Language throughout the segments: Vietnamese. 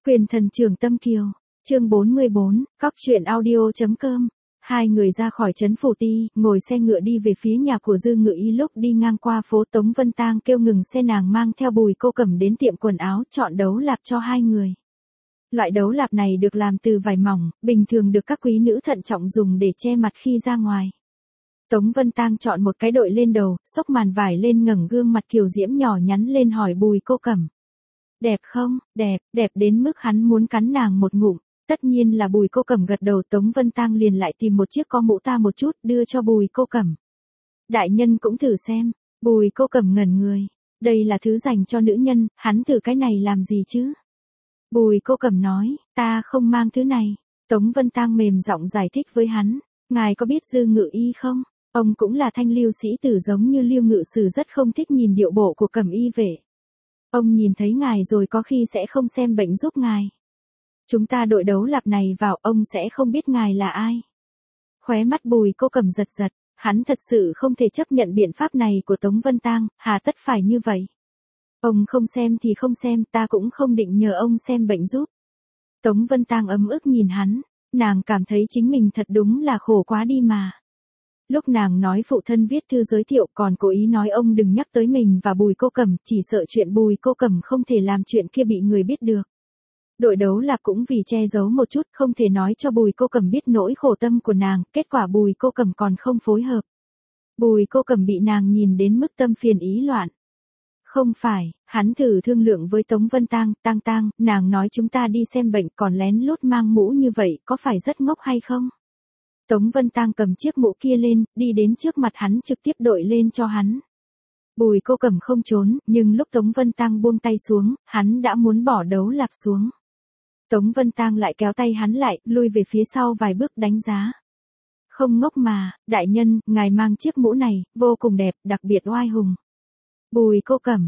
Quyền thần trưởng Tâm Kiều, chương 44, cóc truyện audio.com. Hai người ra khỏi trấn Phủ Ti, ngồi xe ngựa đi về phía nhà của Dư Ngự Y. Lúc đi ngang qua phố Tống Vân Tang kêu ngừng xe, nàng mang theo Bùi Cô Cẩm đến tiệm quần áo chọn đấu lạp cho hai người. Loại đấu lạp này được làm từ vải mỏng, bình thường được các quý nữ thận trọng dùng để che mặt khi ra ngoài. Tống Vân Tang chọn một cái đội lên đầu, xốc màn vải lên, ngẩng gương mặt kiều diễm nhỏ nhắn lên hỏi Bùi Cô Cẩm. Đẹp không? Đẹp, đẹp đến mức hắn muốn cắn nàng một ngụm. Tất nhiên là Bùi Cô Cẩm gật đầu. Tống Vân Tang liền lại tìm một chiếc có mũ ta một chút, đưa cho Bùi Cô Cẩm. Đại nhân cũng thử xem. Bùi Cô Cẩm ngẩn người. Đây là thứ dành cho nữ nhân, hắn thử cái này làm gì chứ? Bùi Cô Cẩm nói, ta không mang thứ này. Tống Vân Tang mềm giọng giải thích với hắn. Ngài có biết Dư Ngự Y không? Ông cũng là thanh lưu sĩ tử giống như Lưu Ngự Sử, rất không thích nhìn điệu bộ của Cẩm y vệ. Ông nhìn thấy ngài rồi có khi sẽ không xem bệnh giúp ngài. Chúng ta đội đấu lạp này vào, ông sẽ không biết ngài là ai. Khóe mắt Bùi Cô Cẩm giật giật, hắn thật sự không thể chấp nhận biện pháp này của Tống Vân Tang, hà tất phải như vậy. Ông không xem thì không xem, ta cũng không định nhờ ông xem bệnh giúp. Tống Vân Tang ấm ức nhìn hắn, nàng cảm thấy chính mình thật đúng là khổ quá đi mà. Lúc nàng nói phụ thân viết thư giới thiệu còn cố ý nói ông đừng nhắc tới mình và Bùi Cô Cẩm, chỉ sợ chuyện Bùi Cô Cẩm không thể làm chuyện kia bị người biết được. Đội đấu lạp cũng vì che giấu một chút, không thể nói cho Bùi Cô Cẩm biết nỗi khổ tâm của nàng, kết quả Bùi Cô Cẩm còn không phối hợp. Bùi Cô Cẩm bị nàng nhìn đến mức tâm phiền ý loạn. Không phải, hắn thử thương lượng với Tống Vân Tang, Tang, nàng nói chúng ta đi xem bệnh còn lén lút mang mũ như vậy, có phải rất ngốc hay không? Tống Vân Tang cầm chiếc mũ kia lên, đi đến trước mặt hắn trực tiếp đội lên cho hắn. Bùi Cô Cẩm không trốn, nhưng lúc Tống Vân Tang buông tay xuống, hắn đã muốn bỏ đấu lạp xuống. Tống Vân Tang lại kéo tay hắn lại, lui về phía sau vài bước đánh giá. Không ngốc mà, đại nhân, ngài mang chiếc mũ này, vô cùng đẹp, đặc biệt oai hùng. Bùi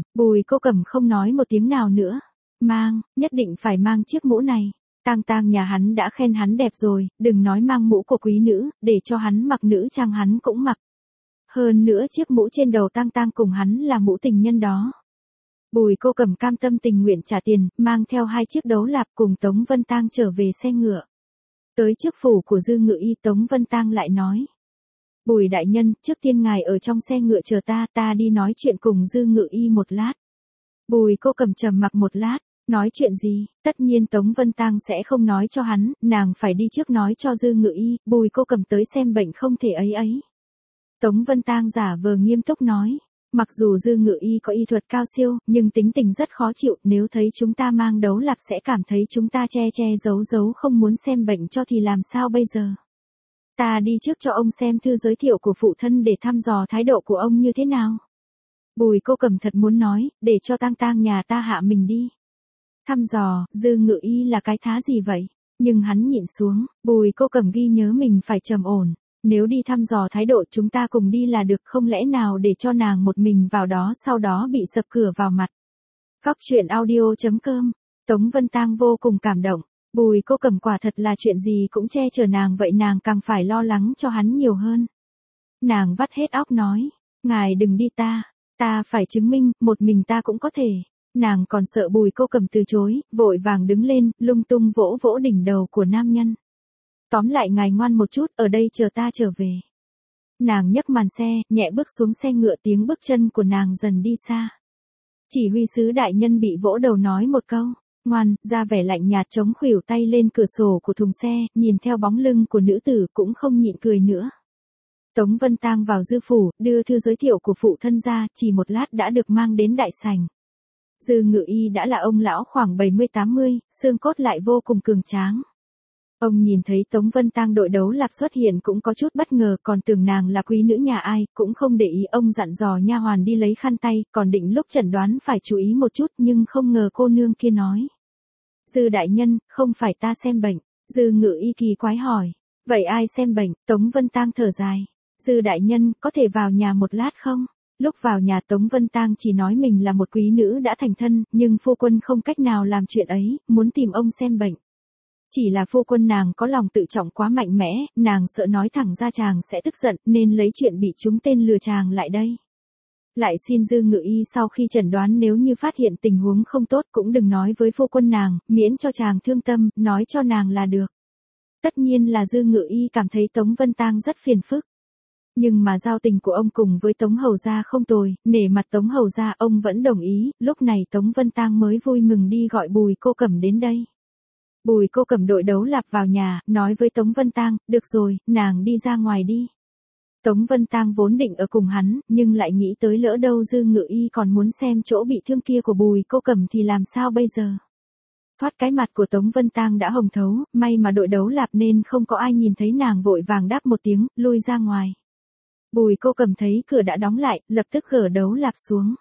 Cô Cẩm không nói một tiếng nào nữa. Mang, nhất định phải mang chiếc mũ này. Tang nhà hắn đã khen hắn đẹp rồi, đừng nói mang mũ của quý nữ, để cho hắn mặc nữ trang hắn cũng mặc. Hơn nữa chiếc mũ trên đầu Tang cùng hắn là mũ tình nhân đó. Bùi Cô Cẩm cam tâm tình nguyện trả tiền, mang theo hai chiếc đấu lạp cùng Tống Vân Tang trở về xe ngựa. Tới trước phủ của Dư Ngự Y, Tống Vân Tang lại nói. Bùi đại nhân, trước tiên ngài ở trong xe ngựa chờ ta đi nói chuyện cùng Dư Ngự Y một lát. Bùi Cô Cẩm trầm mặc một lát. Nói chuyện gì? Tất nhiên Tống Vân Tang sẽ không nói cho hắn, nàng phải đi trước nói cho Dư Ngự Y, Bùi Cô Cẩm tới xem bệnh không thể ấy. Tống Vân Tang giả vờ nghiêm túc nói, mặc dù Dư Ngự Y có y thuật cao siêu, nhưng tính tình rất khó chịu, nếu thấy chúng ta mang đấu lạp sẽ cảm thấy chúng ta che giấu không muốn xem bệnh cho thì làm sao bây giờ? Ta đi trước cho ông xem thư giới thiệu của phụ thân để thăm dò thái độ của ông như thế nào. Bùi Cô Cẩm thật muốn nói, để cho Tang nhà ta hạ mình đi. Thăm dò, Dư Ngự Y là cái thá gì vậy? Nhưng hắn nhịn xuống, Bùi Cô Cẩm ghi nhớ mình phải trầm ổn. Nếu đi thăm dò thái độ chúng ta cùng đi là được, không lẽ nào để cho nàng một mình vào đó sau đó bị sập cửa vào mặt. Cóc truyện audio.com. Tống Vân Tang vô cùng cảm động. Bùi Cô Cẩm quả thật là chuyện gì cũng che chở nàng vậy, nàng càng phải lo lắng cho hắn nhiều hơn. Nàng vắt hết óc nói, ngài đừng đi, ta phải chứng minh, một mình ta cũng có thể. Nàng còn sợ Bùi Cô Cẩm từ chối, vội vàng đứng lên, lung tung vỗ đỉnh đầu của nam nhân. Tóm lại ngài ngoan một chút, ở đây chờ ta trở về. Nàng nhấc màn xe, nhẹ bước xuống xe ngựa, tiếng bước chân của nàng dần đi xa. Chỉ huy sứ đại nhân bị vỗ đầu nói một câu, ngoan, ra vẻ lạnh nhạt, chống khuỷu tay lên cửa sổ của thùng xe, nhìn theo bóng lưng của nữ tử cũng không nhịn cười nữa. Tống Vân Tang vào Dư phủ, đưa thư giới thiệu của phụ thân ra, chỉ một lát đã được mang đến đại sảnh. Dư Ngự Y đã là ông lão khoảng 70-80, xương cốt lại vô cùng cường tráng. Ông nhìn thấy Tống Vân Tang đội đấu lạp xuất hiện cũng có chút bất ngờ, còn tưởng nàng là quý nữ nhà ai, cũng không để ý. Ông dặn dò nha hoàn đi lấy khăn tay, còn định lúc chẩn đoán phải chú ý một chút, nhưng không ngờ cô nương kia nói. Dư đại nhân, không phải ta xem bệnh. Dư Ngự Y kỳ quái hỏi. Vậy ai xem bệnh? Tống Vân Tang thở dài. Dư đại nhân, có thể vào nhà một lát không? Lúc vào nhà Tống Vân Tang chỉ nói mình là một quý nữ đã thành thân, nhưng phu quân không cách nào làm chuyện ấy, muốn tìm ông xem bệnh. Chỉ là phu quân nàng có lòng tự trọng quá mạnh mẽ, nàng sợ nói thẳng ra chàng sẽ tức giận, nên lấy chuyện bị trúng tên lừa chàng lại đây. Lại xin Dư Ngự Y sau khi chẩn đoán nếu như phát hiện tình huống không tốt cũng đừng nói với phu quân nàng, miễn cho chàng thương tâm, nói cho nàng là được. Tất nhiên là Dư Ngự Y cảm thấy Tống Vân Tang rất phiền phức. Nhưng mà giao tình của ông cùng với Tống Hầu Gia không tồi, nể mặt Tống Hầu Gia ông vẫn đồng ý, lúc này Tống Vân Tang mới vui mừng đi gọi Bùi Cô Cẩm đến đây. Bùi Cô Cẩm đội đấu lạp vào nhà, nói với Tống Vân Tang, được rồi, nàng đi ra ngoài đi. Tống Vân Tang vốn định ở cùng hắn, nhưng lại nghĩ tới lỡ đâu Dư Ngự Y còn muốn xem chỗ bị thương kia của Bùi Cô Cẩm thì làm sao bây giờ. Thoát cái mặt của Tống Vân Tang đã hồng thấu, may mà đội đấu lạp nên không có ai nhìn thấy nàng vội vàng đáp một tiếng, lui ra ngoài. Bùi Cô Cẩm thấy cửa đã đóng lại, lập tức gỡ đấu lạp xuống.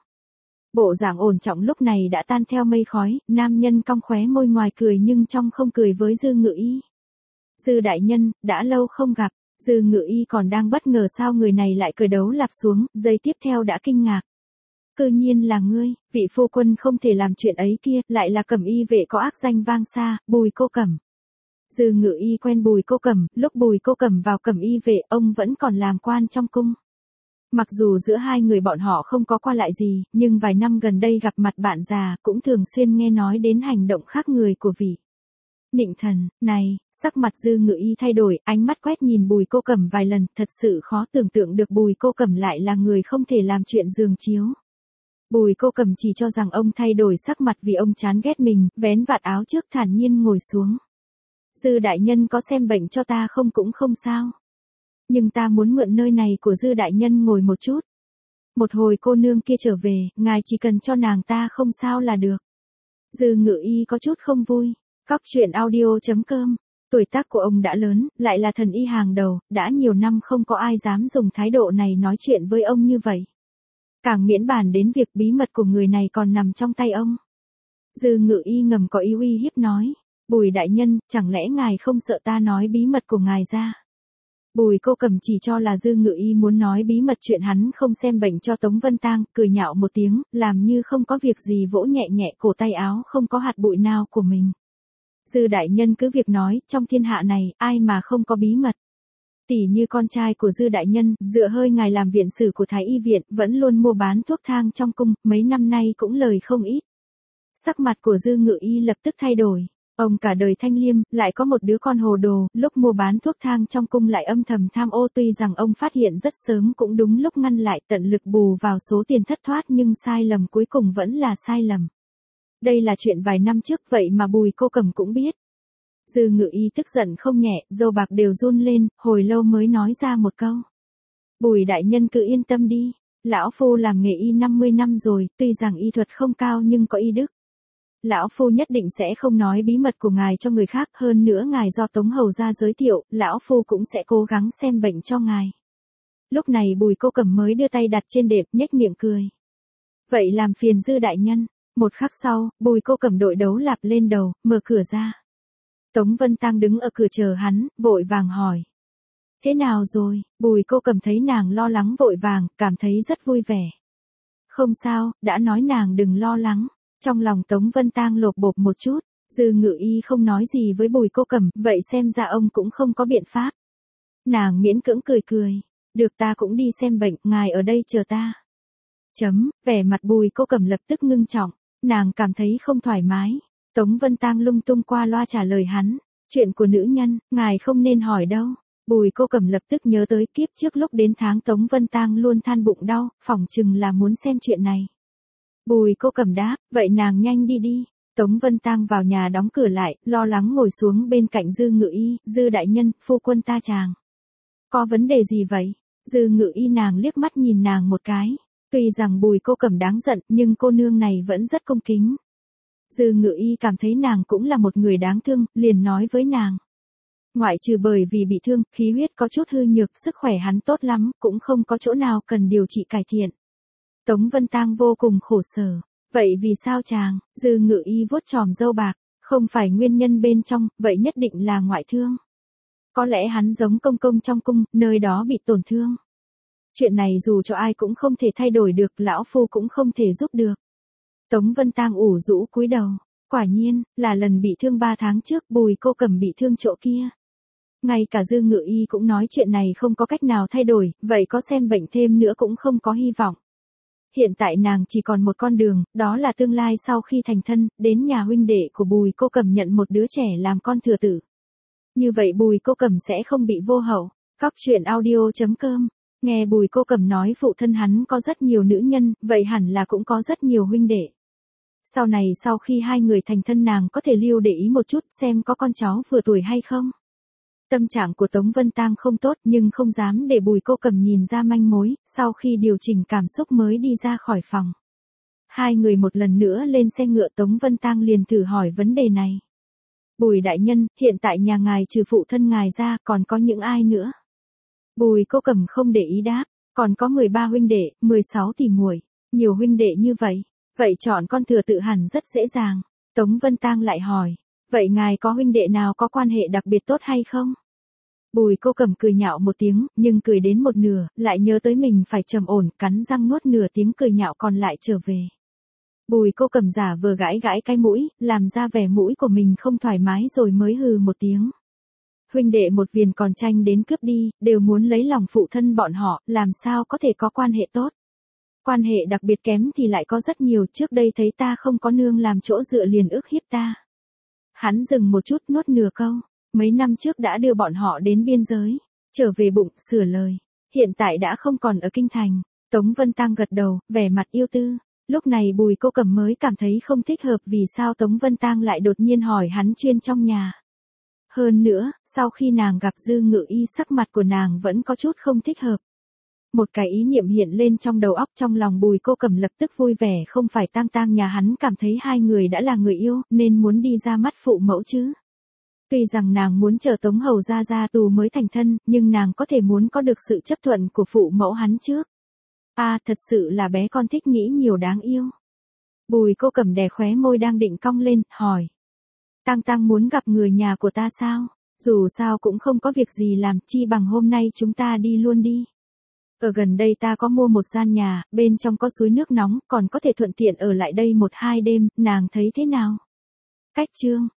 Bộ dạng ổn trọng lúc này đã tan theo mây khói, nam nhân cong khóe môi ngoài cười nhưng trong không cười với Dư Ngự Y. Dư đại nhân, đã lâu không gặp, Dư Ngự Y còn đang bất ngờ sao người này lại cởi đấu lạp xuống, giây tiếp theo đã kinh ngạc. Cư nhiên là ngươi, vị phu quân không thể làm chuyện ấy kia, lại là Cẩm Y vệ có ác danh vang xa, Bùi Cô Cẩm. Dư Ngự Y quen Bùi Cô Cẩm, lúc Bùi Cô Cẩm vào Cẩm Y vệ ông vẫn còn làm quan trong cung. Mặc dù giữa hai người bọn họ không có qua lại gì, nhưng vài năm gần đây gặp mặt bạn già cũng thường xuyên nghe nói đến hành động khác người của vị Nịnh Thần. Này, sắc mặt Dư Ngự Y thay đổi, ánh mắt quét nhìn Bùi Cô Cẩm vài lần, thật sự khó tưởng tượng được Bùi Cô Cẩm lại là người không thể làm chuyện giường chiếu. Bùi Cô Cẩm chỉ cho rằng ông thay đổi sắc mặt vì ông chán ghét mình, vén vạt áo trước thản nhiên ngồi xuống. Dư đại nhân có xem bệnh cho ta không cũng không sao. Nhưng ta muốn mượn nơi này của Dư đại nhân ngồi một chút. Một hồi cô nương kia trở về, ngài chỉ cần cho nàng ta không sao là được. Dư Ngự Y có chút không vui. Cóc truyện audio.com. Tuổi tác của ông đã lớn, lại là thần y hàng đầu, đã nhiều năm không có ai dám dùng thái độ này nói chuyện với ông như vậy. Càng miễn bàn đến việc bí mật của người này còn nằm trong tay ông. Dư Ngự Y ngầm có ý uy hiếp nói. Bùi đại nhân, chẳng lẽ ngài không sợ ta nói bí mật của ngài ra? Bùi Cô Cẩm chỉ cho là Dư Ngự Y muốn nói bí mật chuyện hắn không xem bệnh cho Tống Vân Tang, cười nhạo một tiếng, làm như không có việc gì vỗ nhẹ nhẹ cổ tay áo không có hạt bụi nào của mình. Dư đại nhân cứ việc nói, trong thiên hạ này, ai mà không có bí mật. Tỷ như con trai của Dư đại nhân, dựa hơi ngài làm viện sử của Thái Y viện, vẫn luôn mua bán thuốc thang trong cung, mấy năm nay cũng lời không ít. Sắc mặt của Dư Ngự Y lập tức thay đổi. Ông cả đời thanh liêm, lại có một đứa con hồ đồ, lúc mua bán thuốc thang trong cung lại âm thầm tham ô, tuy rằng ông phát hiện rất sớm cũng đúng lúc ngăn lại, tận lực bù vào số tiền thất thoát nhưng sai lầm cuối cùng vẫn là sai lầm. Đây là chuyện vài năm trước vậy mà Bùi Cô Cẩm cũng biết. Dư Ngự Y tức giận không nhẹ, râu bạc đều run lên, hồi lâu mới nói ra một câu. Bùi đại nhân cứ yên tâm đi, lão phu làm nghề y 50 năm rồi, tuy rằng y thuật không cao nhưng có y đức. Lão phu nhất định sẽ không nói bí mật của ngài cho người khác, hơn nữa ngài do Tống Hầu Gia giới thiệu, lão phu cũng sẽ cố gắng xem bệnh cho ngài. Lúc này Bùi Cô Cẩm mới đưa tay đặt trên đệm, nhếch miệng cười. Vậy làm phiền Dư đại nhân. Một khắc sau, Bùi Cô Cẩm đội đấu lạp lên đầu, mở cửa ra. Tống Vân Tang đứng ở cửa chờ hắn, vội vàng hỏi. Thế nào rồi? Bùi Cô Cẩm thấy nàng lo lắng vội vàng, cảm thấy rất vui vẻ. Không sao, đã nói nàng đừng lo lắng. Trong lòng Tống Vân Tang lột bột một chút, Dư Ngự Y không nói gì với Bùi Cô Cẩm, vậy xem ra ông cũng không có biện pháp. Nàng miễn cưỡng cười cười. Được, ta cũng đi xem bệnh, ngài ở đây chờ ta. Vẻ mặt Bùi Cô Cẩm lập tức ngưng trọng, nàng cảm thấy không thoải mái. Tống Vân Tang lung tung qua loa trả lời hắn, chuyện của nữ nhân, ngài không nên hỏi đâu. Bùi Cô Cẩm lập tức nhớ tới kiếp trước lúc đến tháng Tống Vân Tang luôn than bụng đau, phỏng chừng là muốn xem chuyện này. Bùi Cô Cẩm đáp, vậy nàng nhanh đi đi. Tống Vân Tang vào nhà đóng cửa lại, lo lắng ngồi xuống bên cạnh Dư Ngự Y. Dư đại nhân, phu quân ta chàng. Có vấn đề gì vậy? Dư Ngự Y nàng liếc mắt nhìn nàng một cái. Tuy rằng Bùi Cô Cẩm đáng giận, nhưng cô nương này vẫn rất cung kính. Dư Ngự Y cảm thấy nàng cũng là một người đáng thương, liền nói với nàng. Ngoại trừ bởi vì bị thương, khí huyết có chút hư nhược, sức khỏe hắn tốt lắm, cũng không có chỗ nào cần điều trị cải thiện. Tống Vân Tang vô cùng khổ sở. Vậy vì sao chàng? Dư Ngự Y vuốt chòm râu bạc. Không phải nguyên nhân bên trong, vậy nhất định là ngoại thương. Có lẽ hắn giống công công trong cung, nơi đó bị tổn thương. Chuyện này dù cho ai cũng không thể thay đổi được, lão phu cũng không thể giúp được. Tống Vân Tang ủ rũ cúi đầu. Quả nhiên, là lần bị thương 3 tháng trước, Bùi Cô Cẩm bị thương chỗ kia. Ngay cả Dư Ngự Y cũng nói chuyện này không có cách nào thay đổi, vậy có xem bệnh thêm nữa cũng không có hy vọng. Hiện tại nàng chỉ còn một con đường, đó là tương lai sau khi thành thân, đến nhà huynh đệ của Bùi Cô Cẩm nhận một đứa trẻ làm con thừa tử. Như vậy Bùi Cô Cẩm sẽ không bị vô hậu. Cóc truyện audio.com. Nghe Bùi Cô Cẩm nói phụ thân hắn có rất nhiều nữ nhân, vậy hẳn là cũng có rất nhiều huynh đệ. Sau này sau khi hai người thành thân nàng có thể lưu để ý một chút xem có con cháu vừa tuổi hay không. Tâm trạng của Tống Vân Tang không tốt nhưng không dám để Bùi Cô Cẩm nhìn ra manh mối, sau khi điều chỉnh cảm xúc mới đi ra khỏi phòng. Hai người một lần nữa lên xe ngựa Tống Vân Tang liền thử hỏi vấn đề này. Bùi đại nhân, hiện tại nhà ngài trừ phụ thân ngài ra còn có những ai nữa? Bùi Cô Cẩm không để ý đáp, còn có 13 huynh đệ, 16 tỷ muội, nhiều huynh đệ như vậy. Vậy chọn con thừa tự hẳn rất dễ dàng. Tống Vân Tang lại hỏi, vậy ngài có huynh đệ nào có quan hệ đặc biệt tốt hay không? Bùi Cô Cẩm cười nhạo một tiếng, nhưng cười đến một nửa, lại nhớ tới mình phải trầm ổn, cắn răng nuốt nửa tiếng cười nhạo còn lại trở về. Bùi Cô Cẩm giả vờ gãi gãi cái mũi, làm ra vẻ mũi của mình không thoải mái rồi mới hừ một tiếng. Huynh đệ một viền còn tranh đến cướp đi, đều muốn lấy lòng phụ thân bọn họ, làm sao có thể có quan hệ tốt. Quan hệ đặc biệt kém thì lại có rất nhiều, trước đây thấy ta không có nương làm chỗ dựa liền ức hiếp ta. Hắn dừng một chút nuốt nửa câu, mấy năm trước đã đưa bọn họ đến biên giới, trở về bụng, sửa lời, hiện tại đã không còn ở kinh thành. Tống Vân Tang gật đầu, vẻ mặt yêu tư. Lúc này Bùi Cô Cẩm mới cảm thấy không thích hợp vì sao Tống Vân Tang lại đột nhiên hỏi hắn chuyên trong nhà. Hơn nữa, sau khi nàng gặp Dư Ngự Y sắc mặt của nàng vẫn có chút không thích hợp. Một cái ý niệm hiện lên trong đầu óc, trong lòng Bùi Cô Cẩm lập tức vui vẻ, không phải Tang Tang nhà hắn cảm thấy hai người đã là người yêu nên muốn đi ra mắt phụ mẫu chứ. Tuy rằng nàng muốn chờ Tống Hầu ra tù mới thành thân, nhưng nàng có thể muốn có được sự chấp thuận của phụ mẫu hắn trước. Thật sự là bé con thích nghĩ nhiều đáng yêu. Bùi Cô Cẩm đè khóe môi đang định cong lên, hỏi. Tang Tang muốn gặp người nhà của ta sao? Dù sao cũng không có việc gì làm, chi bằng hôm nay chúng ta đi luôn đi. Ở gần đây ta có mua một gian nhà, bên trong có suối nước nóng, còn có thể thuận tiện ở lại đây 1-2 đêm, nàng thấy thế nào? Cách chương